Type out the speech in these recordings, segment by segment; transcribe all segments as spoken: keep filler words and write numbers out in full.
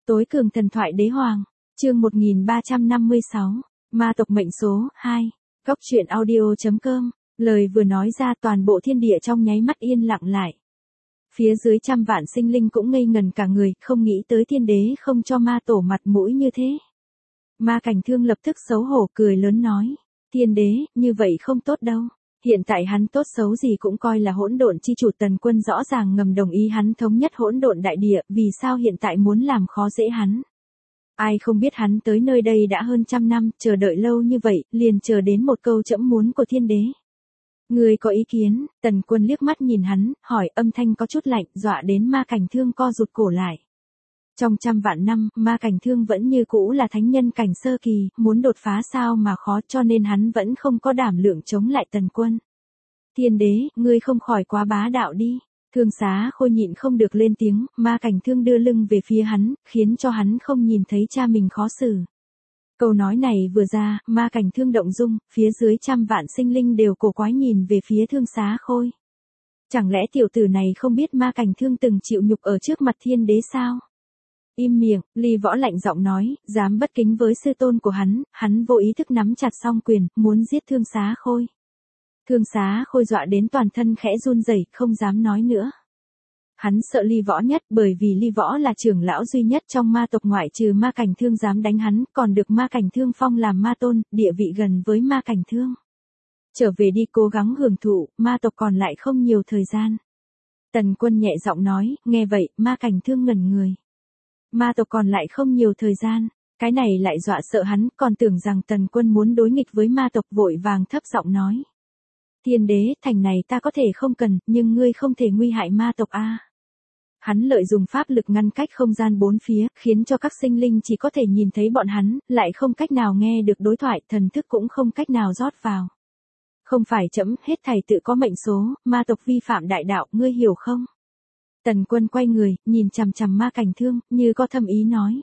Tối cường thần thoại đế hoàng, chương một nghìn ba trăm năm mươi sáu, ma tộc mệnh số hai, góc truyện audio chấm com, lời vừa nói ra toàn bộ thiên địa trong nháy mắt yên lặng lại. Phía dưới trăm vạn sinh linh cũng ngây ngần cả người, không nghĩ tới thiên đế không cho ma tổ mặt mũi như thế. Ma Cảnh Thương lập tức xấu hổ cười lớn nói, thiên đế, như vậy không tốt đâu. Hiện tại hắn tốt xấu gì cũng coi là hỗn độn chi chủ, Tần Quân rõ ràng ngầm đồng ý hắn thống nhất hỗn độn đại địa, vì sao hiện tại muốn làm khó dễ hắn? Ai không biết hắn tới nơi đây đã hơn trăm năm, chờ đợi lâu như vậy, liền chờ đến một câu trẫm muốn của thiên đế. Người có ý kiến? Tần Quân liếc mắt nhìn hắn, hỏi, âm thanh có chút lạnh, dọa đến Ma Cảnh Thương co rụt cổ lại. Trong trăm vạn năm, Ma Cảnh Thương vẫn như cũ là thánh nhân cảnh sơ kỳ, muốn đột phá sao mà khó, cho nên hắn vẫn không có đảm lượng chống lại Tần Quân. Thiên đế, ngươi không khỏi quá bá đạo đi. Thương Xá Khôi nhịn không được lên tiếng, Ma Cảnh Thương đưa lưng về phía hắn, khiến cho hắn không nhìn thấy cha mình khó xử. Câu nói này vừa ra, Ma Cảnh Thương động dung, phía dưới trăm vạn sinh linh đều cổ quái nhìn về phía Thương Xá Khôi. Chẳng lẽ tiểu tử này không biết Ma Cảnh Thương từng chịu nhục ở trước mặt thiên đế sao? Im miệng, Ly Võ lạnh giọng nói, dám bất kính với sư tôn của hắn, hắn vô ý thức nắm chặt song quyền, muốn giết Thương Xá Khôi. Thương Xá Khôi dọa đến toàn thân khẽ run rẩy, không dám nói nữa. Hắn sợ Ly Võ nhất, bởi vì Ly Võ là trưởng lão duy nhất trong ma tộc, ngoại trừ Ma Cảnh Thương dám đánh hắn, còn được Ma Cảnh Thương phong làm ma tôn, địa vị gần với Ma Cảnh Thương. Trở về đi, cố gắng hưởng thụ, ma tộc còn lại không nhiều thời gian. Tần Quân nhẹ giọng nói, nghe vậy, Ma Cảnh Thương ngẩn người. Ma tộc còn lại không nhiều thời gian, cái này lại dọa sợ hắn, còn tưởng rằng Tần Quân muốn đối nghịch với ma tộc, vội vàng thấp giọng nói. Thiên đế, thành này ta có thể không cần, nhưng ngươi không thể nguy hại ma tộc a. Hắn lợi dụng pháp lực ngăn cách không gian bốn phía, khiến cho các sinh linh chỉ có thể nhìn thấy bọn hắn, lại không cách nào nghe được đối thoại, thần thức cũng không cách nào rót vào. Không phải chấm, hết thảy tự có mệnh số, ma tộc vi phạm đại đạo, ngươi hiểu không? Tần Quân quay người, nhìn chằm chằm Ma Cảnh Thương, như có thâm ý nói.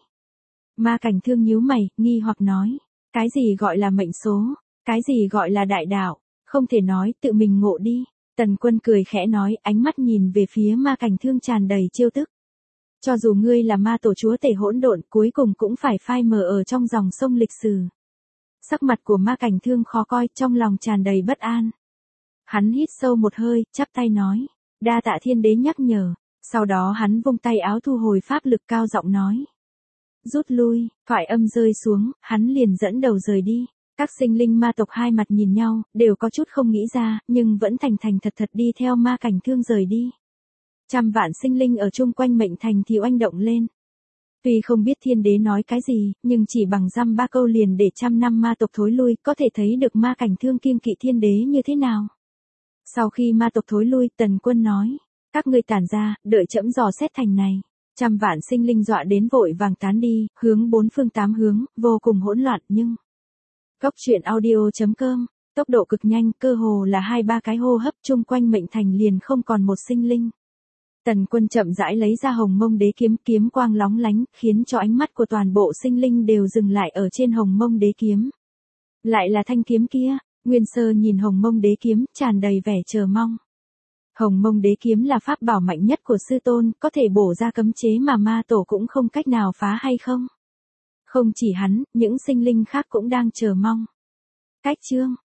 Ma Cảnh Thương nhíu mày, nghi hoặc nói, cái gì gọi là mệnh số, cái gì gọi là đại đạo, không thể nói, tự mình ngộ đi. Tần Quân cười khẽ nói, ánh mắt nhìn về phía Ma Cảnh Thương tràn đầy trêu tức. Cho dù ngươi là ma tổ chúa tể hỗn độn, cuối cùng cũng phải phai mờ ở trong dòng sông lịch sử. Sắc mặt của Ma Cảnh Thương khó coi, trong lòng tràn đầy bất an. Hắn hít sâu một hơi, chắp tay nói, đa tạ thiên đế nhắc nhở. Sau đó hắn vung tay áo thu hồi pháp lực, cao giọng nói. Rút lui, thoại âm rơi xuống, hắn liền dẫn đầu rời đi. Các sinh linh ma tộc hai mặt nhìn nhau, đều có chút không nghĩ ra, nhưng vẫn thành thành thật thật đi theo Ma Cảnh Thương rời đi. Trăm vạn sinh linh ở chung quanh mệnh thành thì oanh động lên. Tuy không biết thiên đế nói cái gì, nhưng chỉ bằng dăm ba câu liền để trăm năm ma tộc thối lui, có thể thấy được Ma Cảnh Thương kiêng kỵ thiên đế như thế nào. Sau khi ma tộc thối lui, Tần Quân nói. Các ngươi tản ra, đợi trẫm dò xét thành này. Trăm vạn sinh linh dọa đến vội vàng tán đi, hướng bốn phương tám hướng, vô cùng hỗn loạn, nhưng. Góc truyện audio chấm com, tốc độ cực nhanh, cơ hồ là hai ba cái hô hấp, chung quanh mệnh thành liền không còn một sinh linh. Tần Quân chậm rãi lấy ra Hồng Mông Đế Kiếm, kiếm quang lóng lánh, khiến cho ánh mắt của toàn bộ sinh linh đều dừng lại ở trên Hồng Mông Đế Kiếm. Lại là thanh kiếm kia, Nguyên Sơ nhìn Hồng Mông Đế Kiếm, tràn đầy vẻ chờ mong. Hồng Mông Đế Kiếm là pháp bảo mạnh nhất của sư tôn, có thể bổ ra cấm chế mà ma tổ cũng không cách nào phá hay không? Không chỉ hắn, những sinh linh khác cũng đang chờ mong. Cách chương